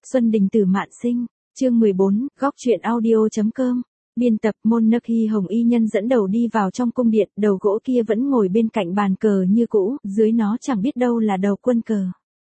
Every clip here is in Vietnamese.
Xuân Đình Tử Mạn Sinh, chương 14, góc truyện audio.com. Biên tập Monarchy Hồng Y Nhân dẫn đầu đi vào trong cung điện, đầu gỗ kia vẫn ngồi bên cạnh bàn cờ như cũ, dưới nó chẳng biết đâu là đầu quân cờ.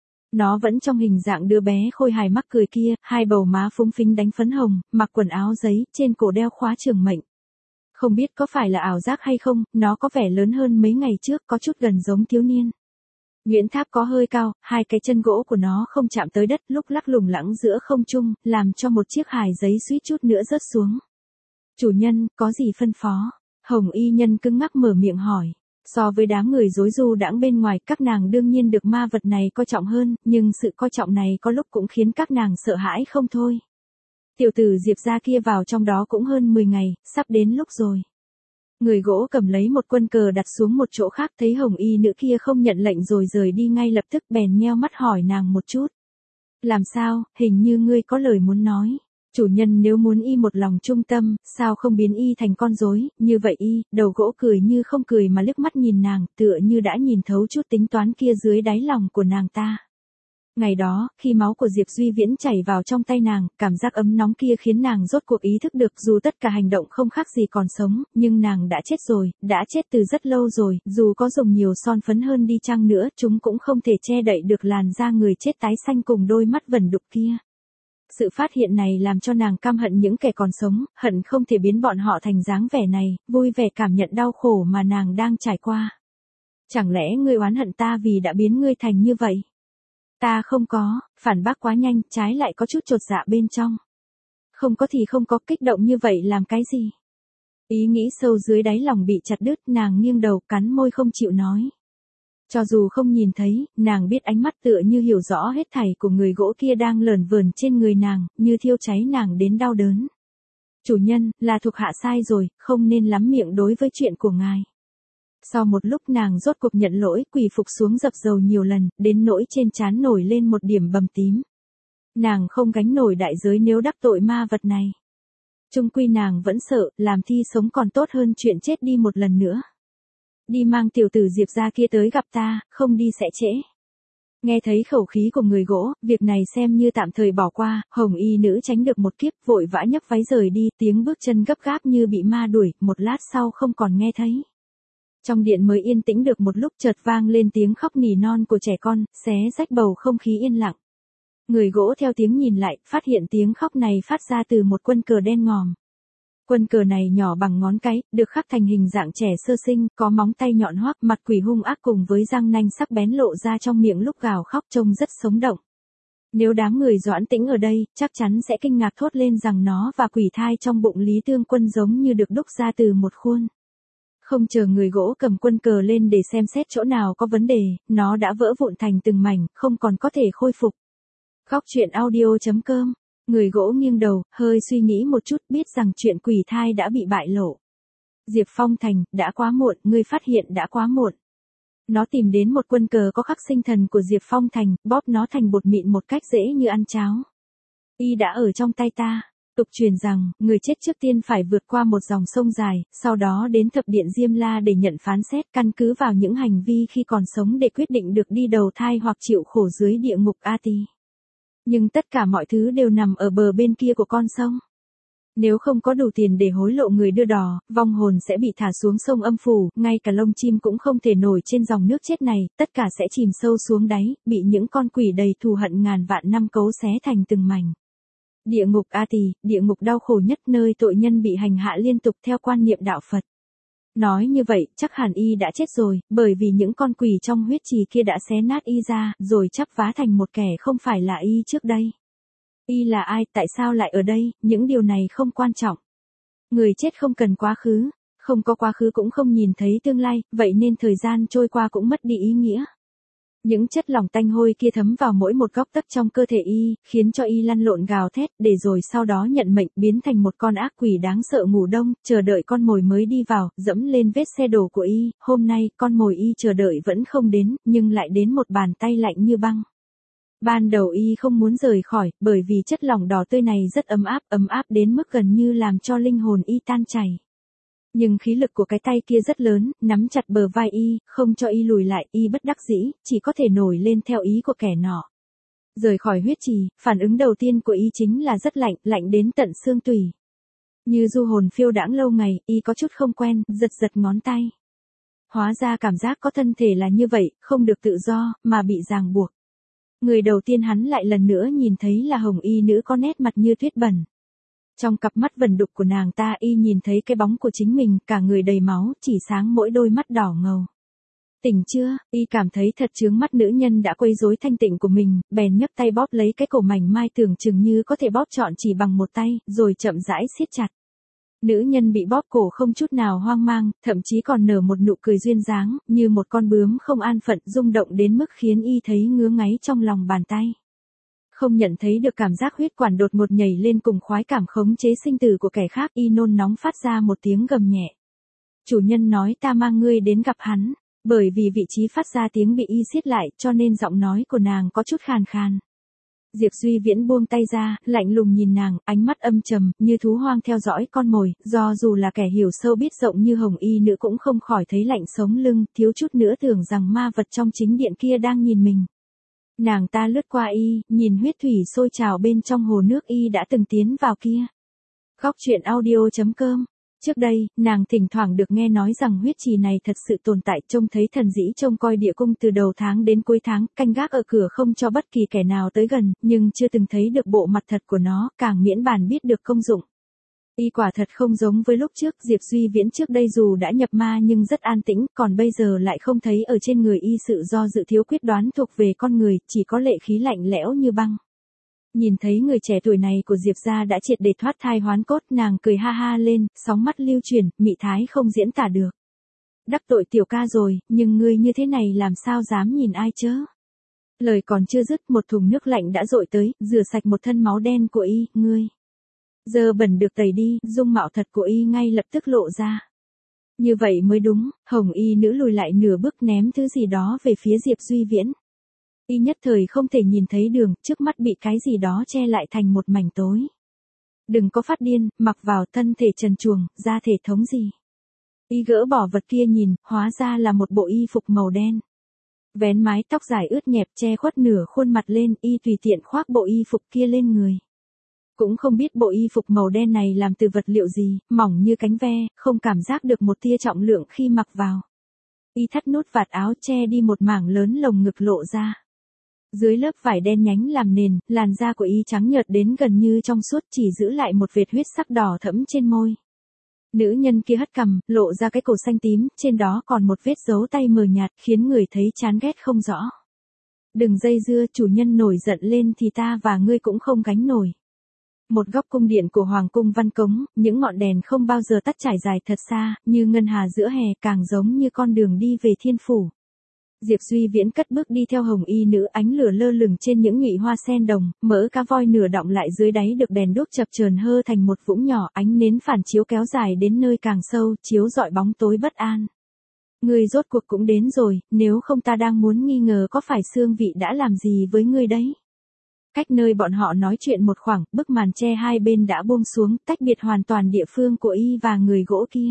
Nó vẫn trong hình dạng đứa bé khôi hài mắc cười kia, hai bầu má phúng phính đánh phấn hồng, mặc quần áo giấy, trên cổ đeo khóa trường mệnh. Không biết có phải là ảo giác hay không, nó có vẻ lớn hơn mấy ngày trước, có chút gần giống thiếu niên. Nhuyễn tháp có hơi cao, hai cái chân gỗ của nó không chạm tới đất, lúc lắc lủng lẳng giữa không trung, làm cho một chiếc hài giấy suýt chút nữa rớt xuống. Chủ nhân, có gì phân phó? Hồng Y Nhân cứng ngắc mở miệng hỏi. So với đám người rối ru đãng bên ngoài, các nàng đương nhiên được ma vật này coi trọng hơn, nhưng sự coi trọng này có lúc cũng khiến các nàng sợ hãi không thôi. Tiểu tử Diệp gia kia vào trong đó cũng hơn 10 ngày, sắp đến lúc rồi. Người gỗ cầm lấy một quân cờ đặt xuống một chỗ khác, thấy Hồng Y nữ kia không nhận lệnh rồi rời đi ngay lập tức, bèn nheo mắt hỏi nàng một chút. Làm sao, hình như ngươi có lời muốn nói. Chủ nhân nếu muốn y một lòng trung tâm, sao không biến y thành con rối, như vậy y, đầu gỗ cười như không cười mà liếc mắt nhìn nàng, tựa như đã nhìn thấu chút tính toán kia dưới đáy lòng của nàng ta. Ngày đó, khi máu của Diệp Duy Viễn chảy vào trong tay nàng, cảm giác ấm nóng kia khiến nàng rốt cuộc ý thức được dù tất cả hành động không khác gì còn sống, nhưng nàng đã chết rồi, đã chết từ rất lâu rồi, dù có dùng nhiều son phấn hơn đi chăng nữa, chúng cũng không thể che đậy được làn da người chết tái xanh cùng đôi mắt vẩn đục kia. Sự phát hiện này làm cho nàng căm hận những kẻ còn sống, hận không thể biến bọn họ thành dáng vẻ này, vui vẻ cảm nhận đau khổ mà nàng đang trải qua. Chẳng lẽ ngươi oán hận ta vì đã biến ngươi thành như vậy? Ta không có, phản bác quá nhanh, trái lại có chút chột dạ bên trong. Không có thì không có, kích động như vậy làm cái gì? Ý nghĩ sâu dưới đáy lòng bị chặt đứt, nàng nghiêng đầu cắn môi không chịu nói. Cho dù không nhìn thấy, nàng biết ánh mắt tựa như hiểu rõ hết thảy của người gỗ kia đang lởn vởn trên người nàng, như thiêu cháy nàng đến đau đớn. Chủ nhân, là thuộc hạ sai rồi, không nên lắm miệng đối với chuyện của ngài. Sau một lúc nàng rốt cuộc nhận lỗi, quỳ phục xuống dập dầu nhiều lần, đến nỗi trên trán nổi lên một điểm bầm tím. Nàng không gánh nổi đại giới nếu đắc tội ma vật này. Chung quy nàng vẫn sợ, làm thi sống còn tốt hơn chuyện chết đi một lần nữa. Đi mang tiểu tử Diệp gia kia tới gặp ta, không đi sẽ trễ. Nghe thấy khẩu khí của người gỗ, việc này xem như tạm thời bỏ qua, Hồng Y nữ tránh được một kiếp, vội vã nhấc váy rời đi, tiếng bước chân gấp gáp như bị ma đuổi, một lát sau không còn nghe thấy. Trong điện mới yên tĩnh được một lúc, chợt vang lên tiếng khóc nỉ non của trẻ con, xé rách bầu không khí yên lặng. Người gỗ theo tiếng nhìn lại, phát hiện tiếng khóc này phát ra từ một quân cờ đen ngòm. Quân cờ này nhỏ bằng ngón cái, được khắc thành hình dạng trẻ sơ sinh, có móng tay nhọn hoắt, mặt quỷ hung ác cùng với răng nanh sắc bén lộ ra trong miệng lúc gào khóc trông rất sống động. Nếu đám người Doãn Tĩnh ở đây, chắc chắn sẽ kinh ngạc thốt lên rằng nó và quỷ thai trong bụng Lý Tương Quân giống như được đúc ra từ một khuôn. Không chờ người gỗ cầm quân cờ lên để xem xét chỗ nào có vấn đề, nó đã vỡ vụn thành từng mảnh, không còn có thể khôi phục. Góc truyện audio.com. Người gỗ nghiêng đầu, hơi suy nghĩ một chút, biết rằng chuyện quỷ thai đã bị bại lộ. Diệp Phong Thành, đã quá muộn, ngươi phát hiện đã quá muộn. Nó tìm đến một quân cờ có khắc sinh thần của Diệp Phong Thành, bóp nó thành bột mịn một cách dễ như ăn cháo. Y đã ở trong tay ta. Tục truyền rằng, người chết trước tiên phải vượt qua một dòng sông dài, sau đó đến thập điện Diêm La để nhận phán xét, căn cứ vào những hành vi khi còn sống để quyết định được đi đầu thai hoặc chịu khổ dưới địa ngục A Tỳ. Nhưng tất cả mọi thứ đều nằm ở bờ bên kia của con sông. Nếu không có đủ tiền để hối lộ người đưa đò, vong hồn sẽ bị thả xuống sông âm phủ, ngay cả lông chim cũng không thể nổi trên dòng nước chết này, tất cả sẽ chìm sâu xuống đáy, bị những con quỷ đầy thù hận ngàn vạn năm cấu xé thành từng mảnh. Địa ngục A Tỳ, địa ngục đau khổ nhất, nơi tội nhân bị hành hạ liên tục theo quan niệm đạo Phật. Nói như vậy, chắc hẳn y đã chết rồi, bởi vì những con quỷ trong huyết trì kia đã xé nát y ra, rồi chắp vá thành một kẻ không phải là y trước đây. Y là ai, tại sao lại ở đây, những điều này không quan trọng. Người chết không cần quá khứ, không có quá khứ cũng không nhìn thấy tương lai, vậy nên thời gian trôi qua cũng mất đi ý nghĩa. Những chất lỏng tanh hôi kia thấm vào mỗi một góc tấc trong cơ thể y, khiến cho y lăn lộn gào thét, để rồi sau đó nhận mệnh biến thành một con ác quỷ đáng sợ ngủ đông, chờ đợi con mồi mới đi vào, dẫm lên vết xe đổ của y. Hôm nay, con mồi y chờ đợi vẫn không đến, nhưng lại đến một bàn tay lạnh như băng. Ban đầu y không muốn rời khỏi, bởi vì chất lỏng đỏ tươi này rất ấm áp đến mức gần như làm cho linh hồn y tan chảy. Nhưng khí lực của cái tay kia rất lớn, nắm chặt bờ vai y, không cho y lùi lại, y bất đắc dĩ, chỉ có thể nổi lên theo ý của kẻ nọ. Rời khỏi huyết trì, phản ứng đầu tiên của y chính là rất lạnh, lạnh đến tận xương tủy. Như du hồn phiêu đãng lâu ngày, y có chút không quen, giật giật ngón tay. Hóa ra cảm giác có thân thể là như vậy, không được tự do, mà bị ràng buộc. Người đầu tiên hắn lại lần nữa nhìn thấy là hồng y nữ có nét mặt như tuyết bẩn. Trong cặp mắt vẩn đục của nàng ta y nhìn thấy cái bóng của chính mình, cả người đầy máu, chỉ sáng mỗi đôi mắt đỏ ngầu. Tỉnh chưa, y cảm thấy thật chướng mắt nữ nhân đã quấy rối thanh tịnh của mình, bèn nhấc tay bóp lấy cái cổ mảnh mai tưởng chừng như có thể bóp trọn chỉ bằng một tay, rồi chậm rãi siết chặt. Nữ nhân bị bóp cổ không chút nào hoang mang, thậm chí còn nở một nụ cười duyên dáng, như một con bướm không an phận, rung động đến mức khiến y thấy ngứa ngáy trong lòng bàn tay. Không nhận thấy được cảm giác huyết quản đột ngột nhảy lên cùng khoái cảm khống chế sinh tử của kẻ khác, y nôn nóng phát ra một tiếng gầm nhẹ. Chủ nhân nói ta mang ngươi đến gặp hắn, bởi vì vị trí phát ra tiếng bị y siết lại, cho nên giọng nói của nàng có chút khàn khàn. Diệp Duy Viễn buông tay ra, lạnh lùng nhìn nàng, ánh mắt âm trầm, như thú hoang theo dõi con mồi, do dù là kẻ hiểu sâu biết rộng như hồng y nữ cũng không khỏi thấy lạnh sống lưng, thiếu chút nữa tưởng rằng ma vật trong chính điện kia đang nhìn mình. Nàng ta lướt qua y, nhìn huyết thủy sôi trào bên trong hồ nước y đã từng tiến vào kia. Góc truyện audio.com. Trước đây, nàng thỉnh thoảng được nghe nói rằng huyết trì này thật sự tồn tại, trông thấy thần dĩ trông coi địa cung từ đầu tháng đến cuối tháng, canh gác ở cửa không cho bất kỳ kẻ nào tới gần, nhưng chưa từng thấy được bộ mặt thật của nó, càng miễn bàn biết được công dụng. Y quả thật không giống với lúc trước, Diệp Duy Viễn trước đây dù đã nhập ma nhưng rất an tĩnh, còn bây giờ lại không thấy ở trên người y sự do dự thiếu quyết đoán thuộc về con người, chỉ có lệ khí lạnh lẽo như băng. Nhìn thấy người trẻ tuổi này của Diệp gia đã triệt để thoát thai hoán cốt, nàng cười ha ha lên, sóng mắt lưu chuyển, mị thái không diễn tả được. Đắc tội tiểu ca rồi, nhưng ngươi như thế này làm sao dám nhìn ai chớ. Lời còn chưa dứt, một thùng nước lạnh đã dội tới, rửa sạch một thân máu đen của y, ngươi. Giờ bẩn được tẩy đi, dung mạo thật của y ngay lập tức lộ ra. Như vậy mới đúng, hồng y nữ lùi lại nửa bước ném thứ gì đó về phía Diệp Duy Viễn. Y nhất thời không thể nhìn thấy đường, trước mắt bị cái gì đó che lại thành một mảnh tối. Đừng có phát điên, mặc vào thân thể trần truồng, ra thể thống gì. Y gỡ bỏ vật kia nhìn, hóa ra là một bộ y phục màu đen. Vén mái tóc dài ướt nhẹp che khuất nửa khuôn mặt lên, y tùy tiện khoác bộ y phục kia lên người. Cũng không biết bộ y phục màu đen này làm từ vật liệu gì, mỏng như cánh ve, không cảm giác được một tia trọng lượng khi mặc vào. Y thắt nút vạt áo che đi một mảng lớn lồng ngực lộ ra. Dưới lớp vải đen nhánh làm nền, làn da của y trắng nhợt đến gần như trong suốt, chỉ giữ lại một vệt huyết sắc đỏ thẫm trên môi. Nữ nhân kia hất cằm, lộ ra cái cổ xanh tím, trên đó còn một vết dấu tay mờ nhạt, khiến người thấy chán ghét không rõ. Đừng dây dưa, chủ nhân nổi giận lên thì ta và ngươi cũng không gánh nổi. Một góc cung điện của Hoàng cung Văn Cống, những ngọn đèn không bao giờ tắt trải dài thật xa, như ngân hà giữa hè, càng giống như con đường đi về thiên phủ. Diệp Duy Viễn cất bước đi theo hồng y nữ, ánh lửa lơ lửng trên những nhụy hoa sen đồng, mỡ cá voi nửa đọng lại dưới đáy được đèn đuốc chập chờn hơ thành một vũng nhỏ, ánh nến phản chiếu kéo dài đến nơi càng sâu, chiếu rọi bóng tối bất an. Ngươi rốt cuộc cũng đến rồi, nếu không ta đang muốn nghi ngờ có phải xương vị đã làm gì với ngươi đấy. Cách nơi bọn họ nói chuyện một khoảng, bức màn che hai bên đã buông xuống, tách biệt hoàn toàn địa phương của y và người gỗ kia.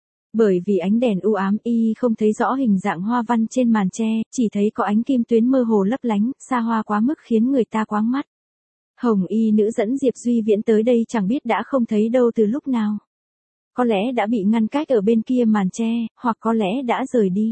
Bởi vì ánh đèn u ám y không thấy rõ hình dạng hoa văn trên màn che, chỉ thấy có ánh kim tuyến mơ hồ lấp lánh, xa hoa quá mức khiến người ta quáng mắt. Hồng y nữ dẫn Diệp Duy Viễn tới đây chẳng biết đã không thấy đâu từ lúc nào. Có lẽ đã bị ngăn cách ở bên kia màn che, hoặc có lẽ đã rời đi.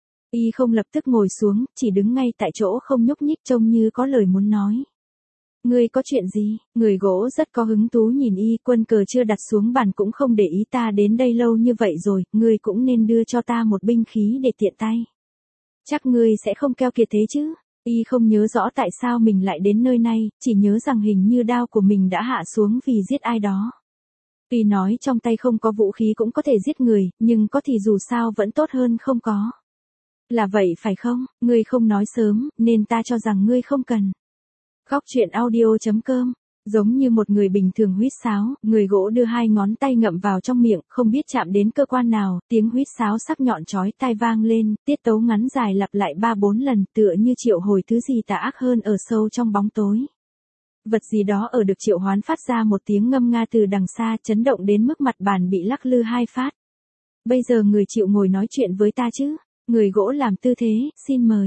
Y không lập tức ngồi xuống, chỉ đứng ngay tại chỗ không nhúc nhích trông như có lời muốn nói. Ngươi có chuyện gì? Người gỗ rất có hứng thú nhìn y, quân cờ chưa đặt xuống bàn cũng không để ý, ta đến đây lâu như vậy rồi, ngươi cũng nên đưa cho ta một binh khí để tiện tay. Chắc ngươi sẽ không keo kiệt thế chứ? Y không nhớ rõ tại sao mình lại đến nơi này, chỉ nhớ rằng hình như đao của mình đã hạ xuống vì giết ai đó. Tuy nói trong tay không có vũ khí cũng có thể giết người, nhưng có thì dù sao vẫn tốt hơn không có. Là vậy phải không? Ngươi không nói sớm, nên ta cho rằng ngươi không cần. Góc truyện audio.com. Giống như một người bình thường huýt sáo, người gỗ đưa hai ngón tay ngậm vào trong miệng, không biết chạm đến cơ quan nào, tiếng huýt sáo sắc nhọn chói tai vang lên, tiết tấu ngắn dài lặp lại 3-4 lần, tựa như triệu hồi thứ gì tà ác hơn ở sâu trong bóng tối. Vật gì đó ở được triệu hoán phát ra một tiếng ngâm nga từ đằng xa, chấn động đến mức mặt bàn bị lắc lư hai phát. Bây giờ người chịu ngồi nói chuyện với ta chứ? Người gỗ làm tư thế, xin mời.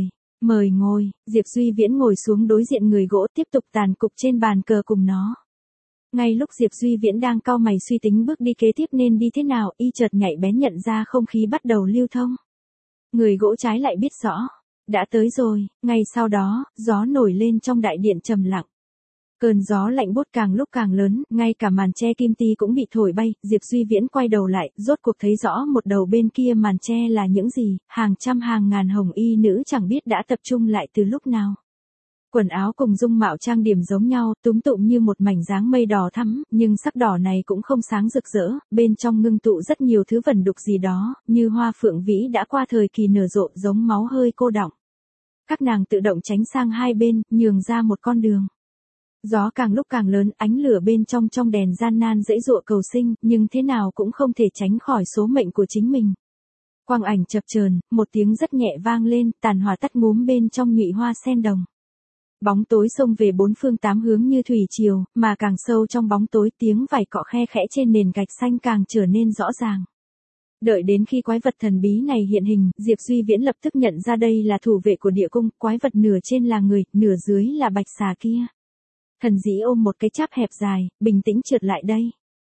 Mời ngồi, Diệp Duy Viễn ngồi xuống đối diện người gỗ tiếp tục tàn cục trên bàn cờ cùng nó. Ngay lúc Diệp Duy Viễn đang cau mày suy tính bước đi kế tiếp nên đi thế nào, y chợt nhạy bén nhận ra không khí bắt đầu lưu thông. Người gỗ trái lại biết rõ. Đã tới rồi, ngay sau đó, gió nổi lên trong đại điện trầm lặng. Cơn gió lạnh buốt càng lúc càng lớn, ngay cả màn che kim ti cũng bị thổi bay, Diệp Duy Viễn quay đầu lại, rốt cuộc thấy rõ một đầu bên kia màn che là những gì, hàng trăm hàng ngàn hồng y nữ chẳng biết đã tập trung lại từ lúc nào. Quần áo cùng dung mạo trang điểm giống nhau, túm tụm như một mảnh dáng mây đỏ thắm, nhưng sắc đỏ này cũng không sáng rực rỡ, bên trong ngưng tụ rất nhiều thứ vẩn đục gì đó, như hoa phượng vĩ đã qua thời kỳ nở rộ giống máu hơi cô đọng. Các nàng tự động tránh sang hai bên, nhường ra một con đường. Gió càng lúc càng lớn, ánh lửa bên trong đèn gian nan dãy dụa cầu sinh, nhưng thế nào cũng không thể tránh khỏi số mệnh của chính mình. Quang ảnh chập chờn, một tiếng rất nhẹ vang lên, tàn hỏa tắt ngúm bên trong nhụy hoa sen đồng. Bóng tối xông về bốn phương tám hướng như thủy triều, mà càng sâu trong bóng tối tiếng vải cọ khe khẽ trên nền gạch xanh càng trở nên rõ ràng. Đợi đến khi quái vật thần bí này hiện hình, Diệp Duy Viễn lập tức nhận ra đây là thủ vệ của địa cung, quái vật nửa trên là người, nửa dưới là bạch xà kia. Thần dĩ ôm một cái cháp hẹp dài, bình tĩnh trượt lại đây.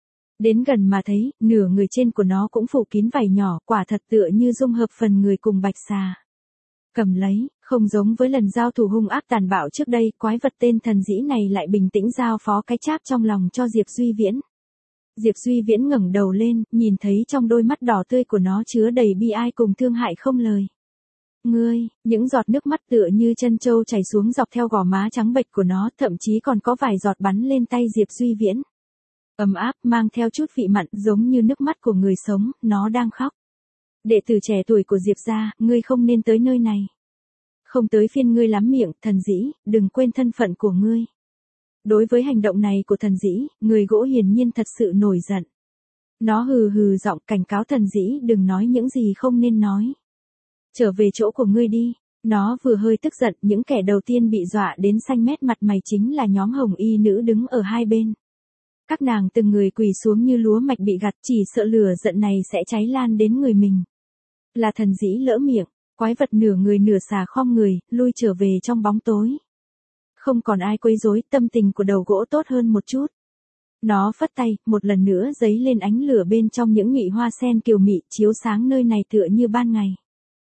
Đến gần mà thấy, nửa người trên của nó cũng phủ kín vảy nhỏ, quả thật tựa như dung hợp phần người cùng bạch xà. Cầm lấy, không giống với lần giao thủ hung ác tàn bạo trước đây, quái vật tên thần dĩ này lại bình tĩnh giao phó cái cháp trong lòng cho Diệp Duy Viễn. Diệp Duy Viễn ngẩng đầu lên, nhìn thấy trong đôi mắt đỏ tươi của nó chứa đầy bi ai cùng thương hại không lời. Ngươi, những giọt nước mắt tựa như chân trâu chảy xuống dọc theo gò má trắng bệch của nó, thậm chí còn có vài giọt bắn lên tay Diệp Duy Viễn. Ấm áp, mang theo chút vị mặn, giống như nước mắt của người sống, nó đang khóc. Đệ tử trẻ tuổi của Diệp gia, ngươi không nên tới nơi này. Không tới phiên ngươi lắm miệng, thần dĩ, đừng quên thân phận của ngươi. Đối với hành động này của thần dĩ, người gỗ hiển nhiên thật sự nổi giận. Nó hừ hừ giọng cảnh cáo thần dĩ đừng nói những gì không nên nói. Trở về chỗ của ngươi đi. Nó vừa hơi tức giận, những kẻ đầu tiên bị dọa đến xanh mét mặt mày chính là nhóm hồng y nữ đứng ở hai bên. Các nàng từng người quỳ xuống như lúa mạch bị gặt, chỉ sợ lửa giận này sẽ cháy lan đến người mình. Là thần dĩ lỡ miệng, quái vật nửa người nửa xà khom người, lui trở về trong bóng tối. Không còn ai quấy rối, tâm tình của đầu gỗ tốt hơn một chút. Nó phất tay, một lần nữa giấy lên ánh lửa bên trong những nhụy hoa sen kiều mị, chiếu sáng nơi này tựa như ban ngày.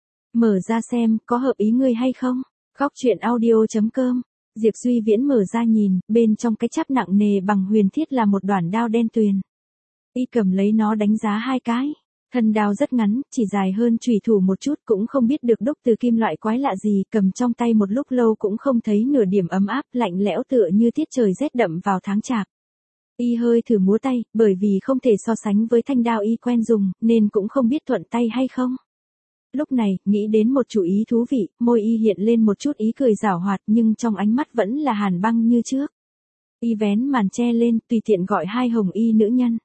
Mở ra xem, có hợp ý ngươi hay không? Góc truyện audio.com. Diệp Duy Viễn mở ra nhìn, bên trong cái cháp nặng nề bằng huyền thiết là một đoản đao đen tuyền. Y cầm lấy nó đánh giá hai cái. Thân đao rất ngắn, chỉ dài hơn chùy thủ một chút, cũng không biết được đúc từ kim loại quái lạ gì, cầm trong tay một lúc lâu cũng không thấy nửa điểm ấm áp, lạnh lẽo tựa như tiết trời rét đậm vào tháng chạp. Y hơi thử múa tay, bởi vì không thể so sánh với thanh đao y quen dùng, nên cũng không biết thuận tay hay không. Lúc này, nghĩ đến một chủ ý thú vị, môi y hiện lên một chút ý cười giảo hoạt nhưng trong ánh mắt vẫn là hàn băng như trước. Y vén màn che lên, tùy tiện gọi hai hồng y nữ nhân.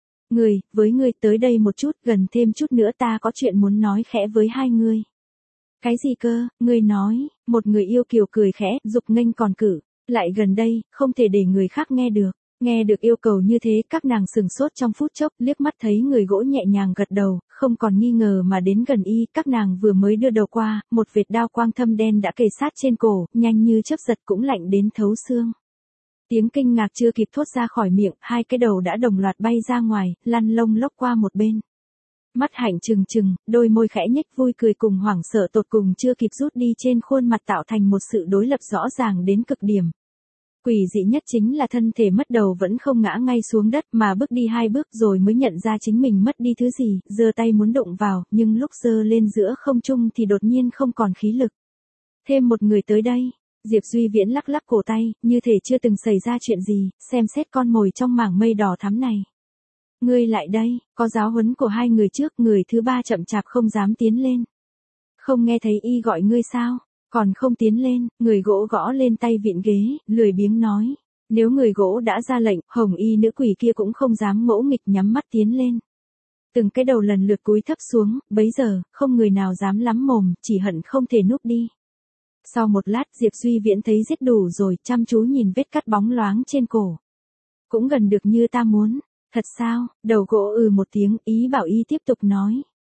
Với ngươi tới đây một chút, gần thêm chút nữa ta có chuyện muốn nói khẽ với hai ngươi. Cái gì cơ, ngươi nói, một người yêu kiều cười khẽ, dục nghênh còn cử, lại gần đây, không thể để người khác nghe được. Nghe được yêu cầu như thế, các nàng sừng sốt trong phút chốc, liếc mắt thấy người gỗ nhẹ nhàng gật đầu, không còn nghi ngờ mà đến gần y, các nàng vừa mới đưa đầu qua, một vệt đao quang thâm đen đã kề sát trên cổ, nhanh như chớp giật cũng lạnh đến thấu xương. Tiếng kinh ngạc chưa kịp thốt ra khỏi miệng, hai cái đầu đã đồng loạt bay ra ngoài, lăn lông lốc qua một bên. Mắt hạnh trừng trừng, đôi môi khẽ nhếch vui cười cùng hoảng sợ tột cùng chưa kịp rút đi trên khuôn mặt tạo thành một sự đối lập rõ ràng đến cực điểm. Quỷ dị nhất chính là thân thể mất đầu vẫn không ngã ngay xuống đất mà bước đi hai bước rồi mới nhận ra chính mình mất đi thứ gì, giơ tay muốn đụng vào, nhưng lúc giơ lên giữa không trung thì đột nhiên không còn khí lực. Thêm một người tới đây. Diệp Duy Viễn lắc lắc cổ tay, như thể chưa từng xảy ra chuyện gì, xem xét con mồi trong mảng mây đỏ thắm này. Ngươi lại đây, có giáo huấn của hai người trước, người thứ ba chậm chạp không dám tiến lên. Không nghe thấy y gọi ngươi sao? Còn không tiến lên, người gỗ gõ lên tay vịn ghế, lười biếng nói. Nếu người gỗ đã ra lệnh, hồng y nữ quỷ kia cũng không dám ngỗ nghịch nhắm mắt tiến lên. Từng cái đầu lần lượt cúi thấp xuống, bấy giờ, không người nào dám lắm mồm, chỉ hận không thể núp đi. Sau một lát Diệp Duy Viễn thấy giết đủ rồi, chăm chú nhìn vết cắt bóng loáng trên cổ. Cũng gần được như ta muốn, thật sao, đầu gỗ một tiếng, ý bảo y tiếp tục nói.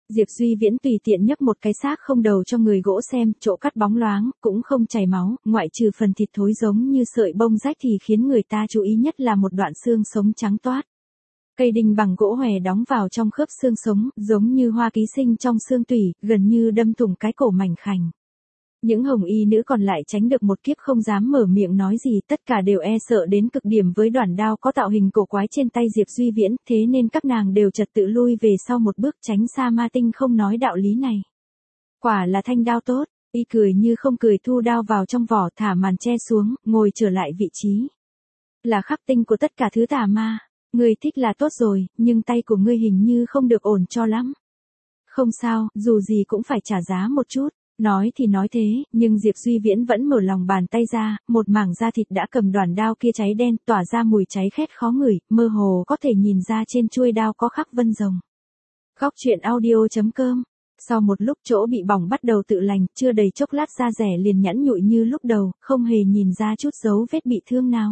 Diệp Duy Viễn tùy tiện nhấc một cái xác không đầu cho người gỗ xem, chỗ cắt bóng loáng, cũng không chảy máu, ngoại trừ phần thịt thối giống như sợi bông rách thì khiến người ta chú ý nhất là một đoạn xương sống trắng toát. Cây đinh bằng gỗ hòe đóng vào trong khớp xương sống, giống như hoa ký sinh trong xương tủy, gần như đâm thủng cái cổ mảnh khảnh. Những hồng y nữ còn lại tránh được một kiếp không dám mở miệng nói gì, tất cả đều e sợ đến cực điểm với đoạn đao có tạo hình cổ quái trên tay Diệp Duy Viễn, thế nên các nàng đều trật tự lui về sau một bước tránh xa ma tinh không nói đạo lý này. Quả là thanh đao tốt, y cười như không cười thu đao vào trong vỏ thả màn che xuống, ngồi trở lại vị trí. Là khắc tinh của tất cả thứ tà ma, ngươi thích là tốt rồi, nhưng tay của ngươi hình như không được ổn cho lắm. Không sao, dù gì cũng phải trả giá một chút. Nói thì nói thế, nhưng Diệp Duy Viễn vẫn mở lòng bàn tay ra, một mảng da thịt đã cầm đoàn đao kia cháy đen, tỏa ra mùi cháy khét khó ngửi, mơ hồ có thể nhìn ra trên chuôi đao có khắc vân rồng. Góc truyện audio.com. Sau một lúc chỗ bị bỏng bắt đầu tự lành, chưa đầy chốc lát da rẻ liền nhẵn nhụi như lúc đầu, không hề nhìn ra chút dấu vết bị thương nào.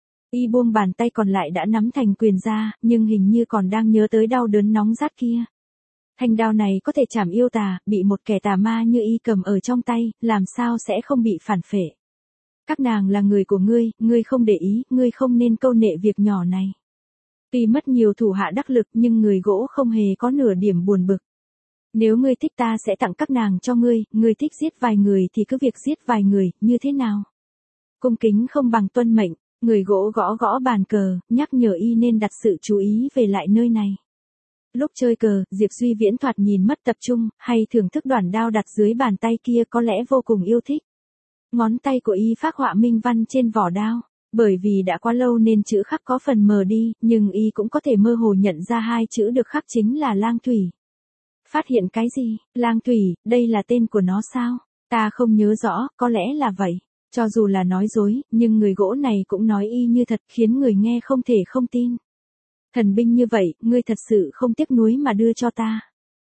Y buông bàn tay còn lại đã nắm thành quyền ra, nhưng hình như còn đang nhớ tới đau đớn nóng rát kia. Thanh đao này có thể chảm yêu tà, bị một kẻ tà ma như y cầm ở trong tay, làm sao sẽ không bị phản phệ. Các nàng là người của ngươi không để ý, ngươi không nên câu nệ việc nhỏ này. Tuy mất nhiều thủ hạ đắc lực nhưng người gỗ không hề có nửa điểm buồn bực. Nếu ngươi thích ta sẽ tặng các nàng cho ngươi thích giết vài người thì cứ việc giết vài người, như thế nào? Cung kính không bằng tuân mệnh, người gỗ gõ gõ bàn cờ, nhắc nhở y nên đặt sự chú ý về lại nơi này. Lúc chơi cờ, Diệp Duy Viễn thoạt nhìn mất tập trung, hay thưởng thức đoạn đao đặt dưới bàn tay kia có lẽ vô cùng yêu thích. Ngón tay của y phác họa minh văn trên vỏ đao, bởi vì đã quá lâu nên chữ khắc có phần mờ đi, nhưng y cũng có thể mơ hồ nhận ra hai chữ được khắc chính là Lang Thủy. Phát hiện cái gì? Lang Thủy, đây là tên của nó sao? Ta không nhớ rõ, có lẽ là vậy. Cho dù là nói dối, nhưng người gỗ này cũng nói y như thật khiến người nghe không thể không tin. Thần binh như vậy, ngươi thật sự không tiếc nuối mà đưa cho ta.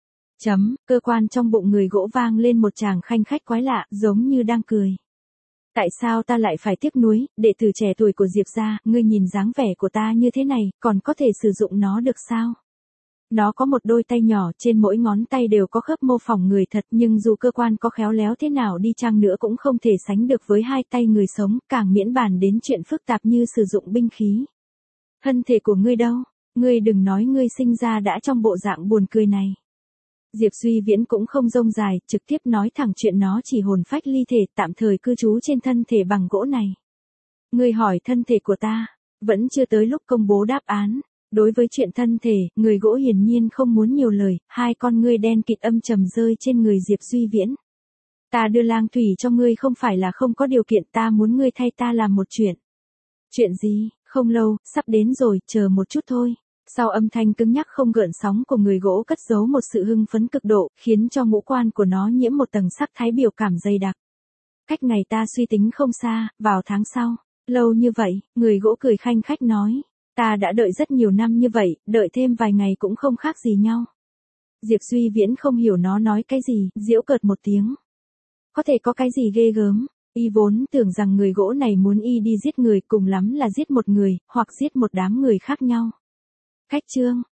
Cơ quan trong bụng người gỗ vang lên một tràng khanh khách quái lạ, giống như đang cười. Tại sao ta lại phải tiếc nuối, đệ tử trẻ tuổi của Diệp gia, ngươi nhìn dáng vẻ của ta như thế này, còn có thể sử dụng nó được sao? Nó có một đôi tay nhỏ, trên mỗi ngón tay đều có khớp mô phỏng người thật, nhưng dù cơ quan có khéo léo thế nào đi chăng nữa cũng không thể sánh được với hai tay người sống, càng miễn bàn đến chuyện phức tạp như sử dụng binh khí. Thân thể của ngươi đâu? Ngươi đừng nói ngươi sinh ra đã trong bộ dạng buồn cười này. Diệp Duy Viễn cũng không rông dài, trực tiếp nói thẳng chuyện nó chỉ hồn phách ly thể, tạm thời cư trú trên thân thể bằng gỗ này. Ngươi hỏi thân thể của ta, vẫn chưa tới lúc công bố đáp án. Đối với chuyện thân thể, người gỗ hiển nhiên không muốn nhiều lời, hai con ngươi đen kịt âm trầm rơi trên người Diệp Duy Viễn. Ta đưa Lang Thủy cho ngươi không phải là không có điều kiện, ta muốn ngươi thay ta làm một chuyện. Chuyện gì? Không lâu, sắp đến rồi, chờ một chút thôi. Sau âm thanh cứng nhắc không gợn sóng của người gỗ cất giấu một sự hưng phấn cực độ, khiến cho ngũ quan của nó nhiễm một tầng sắc thái biểu cảm dày đặc. Cách ngày ta suy tính không xa, vào tháng sau. Lâu như vậy, người gỗ cười khanh khách nói. Ta đã đợi rất nhiều năm như vậy, đợi thêm vài ngày cũng không khác gì nhau. Diệp Duy Viễn không hiểu nó nói cái gì, giễu cợt một tiếng. Có thể có cái gì ghê gớm, y vốn tưởng rằng người gỗ này muốn y đi giết người, cùng lắm là giết một người, hoặc giết một đám người khác nhau. Khách trương,